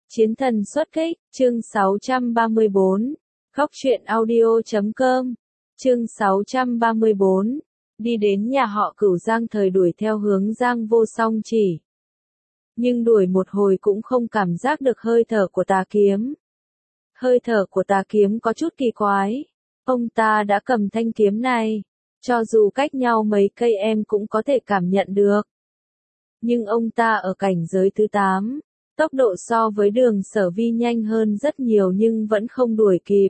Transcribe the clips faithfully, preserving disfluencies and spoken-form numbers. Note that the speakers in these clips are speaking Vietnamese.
Chiến thần xuất kích, chương sáu trăm ba mươi bốn. Góc truyện audio chấm com. Chương sáu trăm ba mươi bốn. Đi đến nhà họ Cửu, Giang Thời đuổi theo hướng Giang Vô Song chỉ. Nhưng đuổi một hồi cũng không cảm giác được hơi thở của tà kiếm. Hơi thở của tà kiếm có chút kỳ quái. Ông ta đã cầm thanh kiếm này. Cho dù cách nhau mấy cây em cũng có thể cảm nhận được. Nhưng ông ta ở cảnh giới thứ tám. Tốc độ so với Đường Sở Vi nhanh hơn rất nhiều nhưng vẫn không đuổi kịp.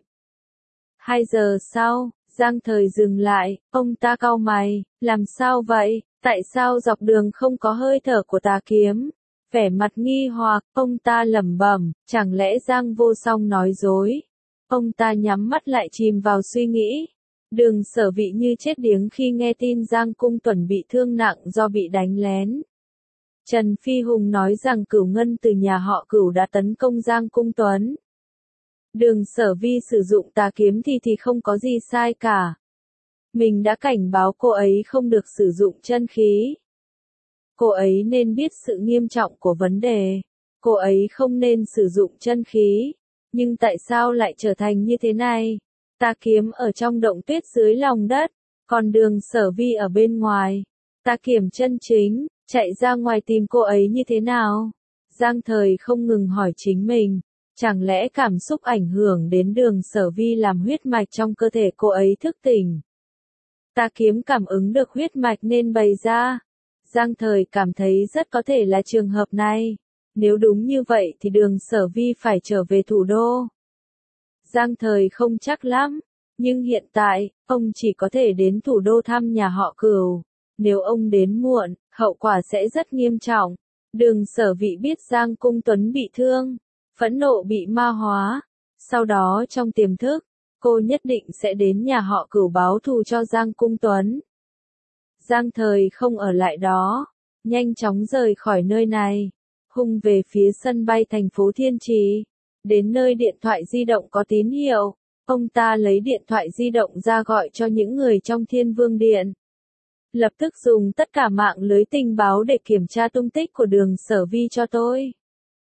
Hai giờ sau, Giang Thời dừng lại, ông ta cau mày, làm sao vậy, tại sao dọc đường không có hơi thở của tà kiếm? Vẻ mặt nghi hoặc, ông ta lẩm bẩm, chẳng lẽ Giang Vô Song nói dối? Ông ta nhắm mắt lại chìm vào suy nghĩ. Đường Sở Vi như chết điếng khi nghe tin Giang Cung Tuẩn bị thương nặng do bị đánh lén. Trần Phi Hùng nói rằng Cửu Ngân từ nhà họ Cửu đã tấn công Giang Cung Tuấn. Đường Sở Vi sử dụng tà kiếm thì thì không có gì sai cả. Mình đã cảnh báo cô ấy không được sử dụng chân khí. Cô ấy nên biết sự nghiêm trọng của vấn đề. Cô ấy không nên sử dụng chân khí. Nhưng tại sao lại trở thành như thế này? Tà kiếm ở trong động tuyết dưới lòng đất, còn Đường Sở Vi ở bên ngoài. Tà kiếm chân chính, chạy ra ngoài tìm cô ấy như thế nào? Giang Thời không ngừng hỏi chính mình. Chẳng lẽ cảm xúc ảnh hưởng đến Đường Sở Vi làm huyết mạch trong cơ thể cô ấy thức tỉnh? Tà kiếm cảm ứng được huyết mạch nên bày ra. Giang Thời cảm thấy rất có thể là trường hợp này. Nếu đúng như vậy thì Đường Sở Vi phải trở về thủ đô. Giang Thời không chắc lắm. Nhưng hiện tại, ông chỉ có thể đến thủ đô thăm nhà họ Cửu. Nếu ông đến muộn, hậu quả sẽ rất nghiêm trọng. Đường Sở Vi biết Giang Cung Tuấn bị thương, phẫn nộ bị ma hóa. Sau đó trong tiềm thức, cô nhất định sẽ đến nhà họ Cửu báo thù cho Giang Cung Tuấn. Giang Thời không ở lại đó, nhanh chóng rời khỏi nơi này, hung về phía sân bay thành phố Thiên Trì. Đến nơi điện thoại di động có tín hiệu, ông ta lấy điện thoại di động ra gọi cho những người trong Thiên Vương Điện. Lập tức dùng tất cả mạng lưới tình báo để kiểm tra tung tích của Đường Sở Vi cho tôi.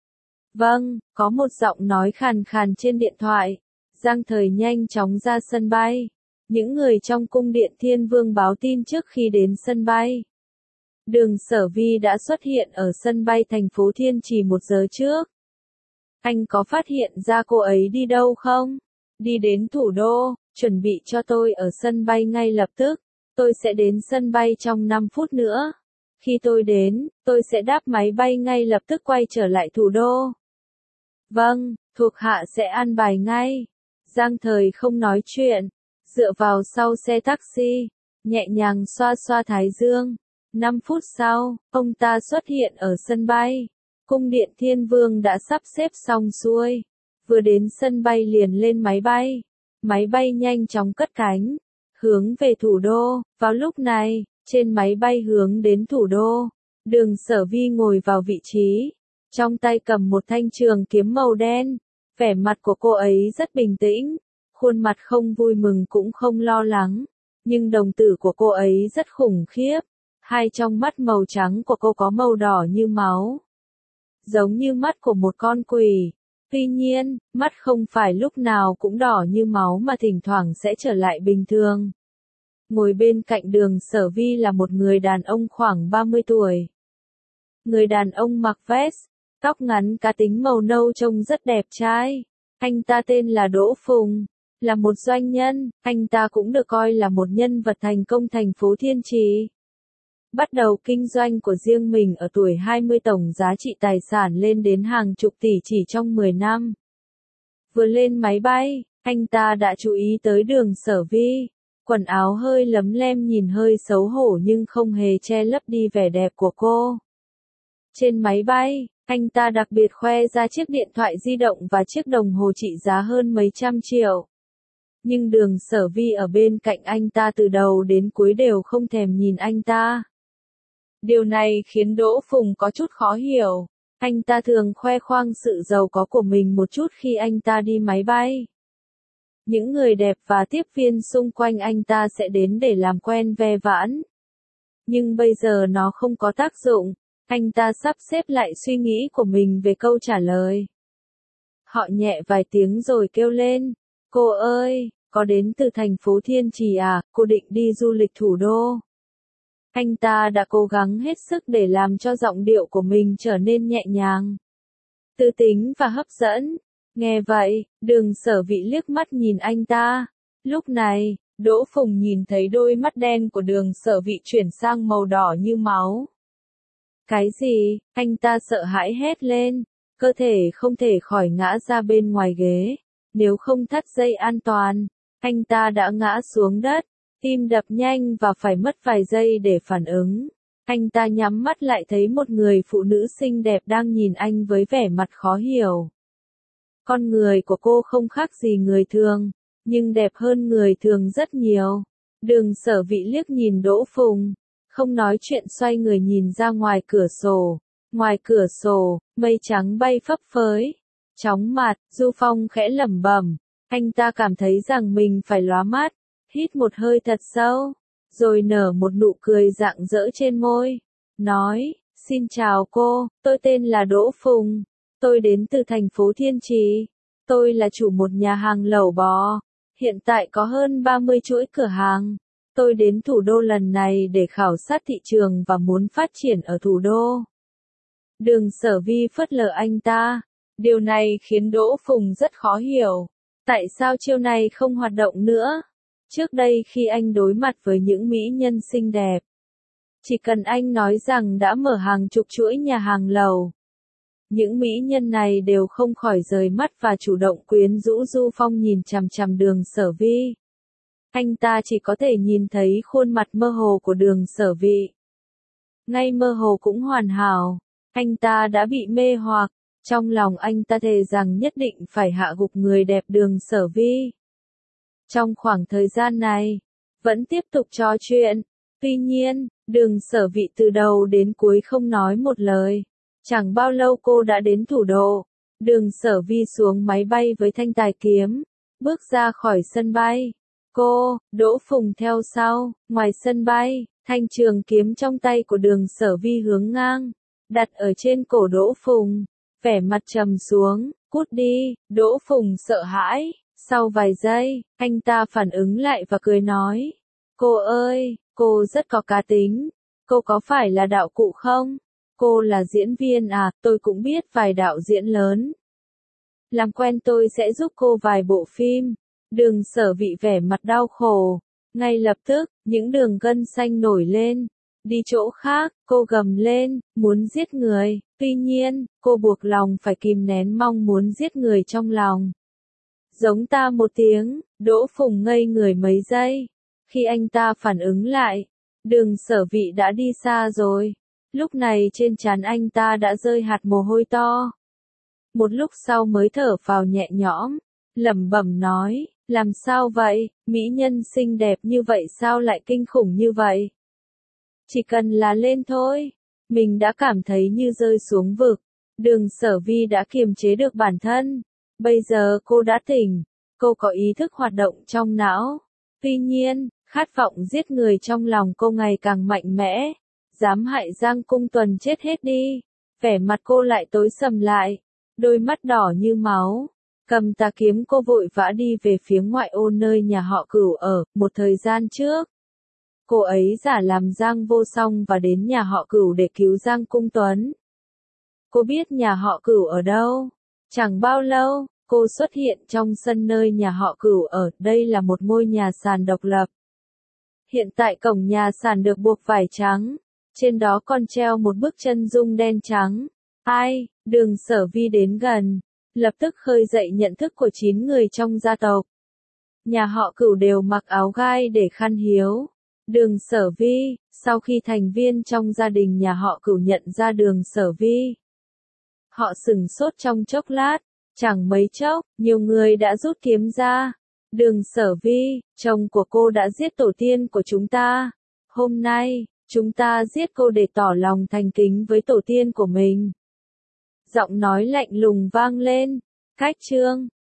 Vâng, có một giọng nói khàn khàn trên điện thoại. Giang Thời nhanh chóng ra sân bay. Những người trong cung điện Thiên Vương báo tin trước khi đến sân bay. Đường Sở Vi đã xuất hiện ở sân bay thành phố Thiên Trì một giờ trước. Anh có phát hiện ra cô ấy đi đâu không? Đi đến thủ đô, chuẩn bị cho tôi ở sân bay ngay lập tức. Tôi sẽ đến sân bay trong năm phút nữa. Khi tôi đến, tôi sẽ đáp máy bay ngay lập tức quay trở lại thủ đô. Vâng, thuộc hạ sẽ an bài ngay. Giang Thời không nói chuyện, dựa vào sau xe taxi, nhẹ nhàng xoa xoa thái dương. Năm phút sau, ông ta xuất hiện ở sân bay. Cung điện Thiên Vương đã sắp xếp xong xuôi. Vừa đến sân bay liền lên máy bay. Máy bay nhanh chóng cất cánh, hướng về thủ đô. Vào lúc này, trên máy bay hướng đến thủ đô, Đường Sở Vi ngồi vào vị trí, trong tay cầm một thanh trường kiếm màu đen. Vẻ mặt của cô ấy rất bình tĩnh, khuôn mặt không vui mừng cũng không lo lắng, nhưng đồng tử của cô ấy rất khủng khiếp. Hai trong mắt màu trắng của cô có màu đỏ như máu, giống như mắt của một con quỷ. Tuy nhiên, mắt không phải lúc nào cũng đỏ như máu mà thỉnh thoảng sẽ trở lại bình thường. Ngồi bên cạnh Đường Sở Vi là một người đàn ông khoảng ba mươi tuổi. Người đàn ông mặc vest, tóc ngắn cá tính màu nâu trông rất đẹp trai. Anh ta tên là Đỗ Phùng, là một doanh nhân. Anh ta cũng được coi là một nhân vật thành công thành phố Thiên Trì. Bắt đầu kinh doanh của riêng mình ở tuổi hai mươi, tổng giá trị tài sản lên đến hàng chục tỷ chỉ trong mười năm. Vừa lên máy bay, anh ta đã chú ý tới Đường Sở Vi. Quần áo hơi lấm lem nhìn hơi xấu hổ nhưng không hề che lấp đi vẻ đẹp của cô. Trên máy bay, anh ta đặc biệt khoe ra chiếc điện thoại di động và chiếc đồng hồ trị giá hơn mấy trăm triệu. Nhưng Đường Sở Vi ở bên cạnh anh ta từ đầu đến cuối đều không thèm nhìn anh ta. Điều này khiến Đỗ Phùng có chút khó hiểu. Anh ta thường khoe khoang sự giàu có của mình một chút khi anh ta đi máy bay. Những người đẹp và tiếp viên xung quanh anh ta sẽ đến để làm quen ve vãn. Nhưng bây giờ nó không có tác dụng. Anh ta sắp xếp lại suy nghĩ của mình về câu trả lời. Họ nhẹ vài tiếng rồi kêu lên, cô ơi, có đến từ thành phố Thiên Trì à, cô định đi du lịch thủ đô. Anh ta đã cố gắng hết sức để làm cho giọng điệu của mình trở nên nhẹ nhàng, tư tính và hấp dẫn. Nghe vậy, Đường Sở Vị liếc mắt nhìn anh ta. Lúc này, Đỗ Phùng nhìn thấy đôi mắt đen của Đường Sở Vị chuyển sang màu đỏ như máu. Cái gì? Anh ta sợ hãi hét lên, cơ thể không thể khỏi ngã ra bên ngoài ghế. Nếu không thắt dây an toàn, anh ta đã ngã xuống đất, tim đập nhanh và phải mất vài giây để phản ứng. Anh ta nhắm mắt lại thấy một người phụ nữ xinh đẹp đang nhìn anh với vẻ mặt khó hiểu. Con người của cô không khác gì người thường, nhưng đẹp hơn người thường rất nhiều. Đường Sở Vị liếc nhìn Đỗ Phùng, không nói chuyện xoay người nhìn ra ngoài cửa sổ. Ngoài cửa sổ, mây trắng bay phấp phới, chóng mặt, Du Phong khẽ lẩm bẩm. Anh ta cảm thấy rằng mình phải lóa mắt, hít một hơi thật sâu, rồi nở một nụ cười rạng rỡ trên môi. Nói, xin chào cô, tôi tên là Đỗ Phùng. Tôi đến từ thành phố Thiên Trì. Tôi là chủ một nhà hàng lẩu bò. Hiện tại có hơn ba mươi chuỗi cửa hàng. Tôi đến thủ đô lần này để khảo sát thị trường và muốn phát triển ở thủ đô. Đường Sở Vi phớt lờ anh ta. Điều này khiến Đỗ Phùng rất khó hiểu. Tại sao chiêu này không hoạt động nữa? Trước đây khi anh đối mặt với những mỹ nhân xinh đẹp, chỉ cần anh nói rằng đã mở hàng chục chuỗi nhà hàng lẩu, những mỹ nhân này đều không khỏi rời mắt và chủ động quyến rũ Du Phong nhìn chằm chằm Đường Sở Vi. Anh ta chỉ có thể nhìn thấy khuôn mặt mơ hồ của Đường Sở Vị. Ngay mơ hồ cũng hoàn hảo, anh ta đã bị mê hoặc, trong lòng anh ta thề rằng nhất định phải hạ gục người đẹp Đường Sở Vi. Trong khoảng thời gian này, vẫn tiếp tục trò chuyện, tuy nhiên, Đường Sở Vị từ đầu đến cuối không nói một lời. Chẳng bao lâu cô đã đến thủ đô. Đường Sở Vi xuống máy bay với thanh tài kiếm, bước ra khỏi sân bay. Cô, Đỗ Phùng theo sau. Ngoài sân bay, thanh trường kiếm trong tay của Đường Sở Vi hướng ngang, đặt ở trên cổ Đỗ Phùng, vẻ mặt trầm xuống. Cút đi. Đỗ Phùng sợ hãi. Sau vài giây, anh ta phản ứng lại và cười nói, cô ơi, cô rất có cá tính. Cô có phải là đạo cụ không? Cô là diễn viên à? Tôi cũng biết vài đạo diễn lớn. Làm quen tôi sẽ giúp cô vài bộ phim. Đường Sở Vị vẻ mặt đau khổ. Ngay lập tức, những đường gân xanh nổi lên. Đi chỗ khác, cô gầm lên, muốn giết người. Tuy nhiên, cô buộc lòng phải kìm nén mong muốn giết người trong lòng. Giống ta một tiếng. Đỗ Phùng ngây người mấy giây. Khi anh ta phản ứng lại, Đường Sở Vị đã đi xa rồi. Lúc này trên trán anh ta đã rơi hạt mồ hôi to. Một lúc sau mới thở phào nhẹ nhõm, lẩm bẩm nói, làm sao vậy, mỹ nhân xinh đẹp như vậy sao lại kinh khủng như vậy? Chỉ cần là lên thôi, mình đã cảm thấy như rơi xuống vực. Đường Sở Vi đã kiềm chế được bản thân. Bây giờ cô đã tỉnh, cô có ý thức hoạt động trong não. Tuy nhiên, khát vọng giết người trong lòng cô ngày càng mạnh mẽ. Dám hại Giang Cung Tuần chết hết đi. Vẻ mặt cô lại tối sầm lại, đôi mắt đỏ như máu. Cầm tà kiếm cô vội vã đi về phía ngoại ô nơi nhà họ Cửu ở. Một thời gian trước, cô ấy giả làm Giang Vô Song và đến nhà họ Cửu để cứu Giang Cung Tuấn. Cô biết nhà họ Cửu ở đâu. Chẳng bao lâu, cô xuất hiện trong sân nơi nhà họ Cửu ở. Đây là một ngôi nhà sàn độc lập. Hiện tại cổng nhà sàn được buộc vải trắng. Trên đó còn treo một bức chân dung đen trắng. Ai? Đường Sở Vi đến gần, lập tức khơi dậy nhận thức của chín người trong gia tộc. Nhà họ Cửu đều mặc áo gai để khăn hiếu. Đường Sở Vi, sau khi thành viên trong gia đình nhà họ Cửu nhận ra Đường Sở Vi, họ sửng sốt trong chốc lát, chẳng mấy chốc, nhiều người đã rút kiếm ra. Đường Sở Vi, chồng của cô đã giết tổ tiên của chúng ta. Hôm nay, chúng ta giết cô để tỏ lòng thành kính với tổ tiên của mình. Giọng nói lạnh lùng vang lên. Cách chương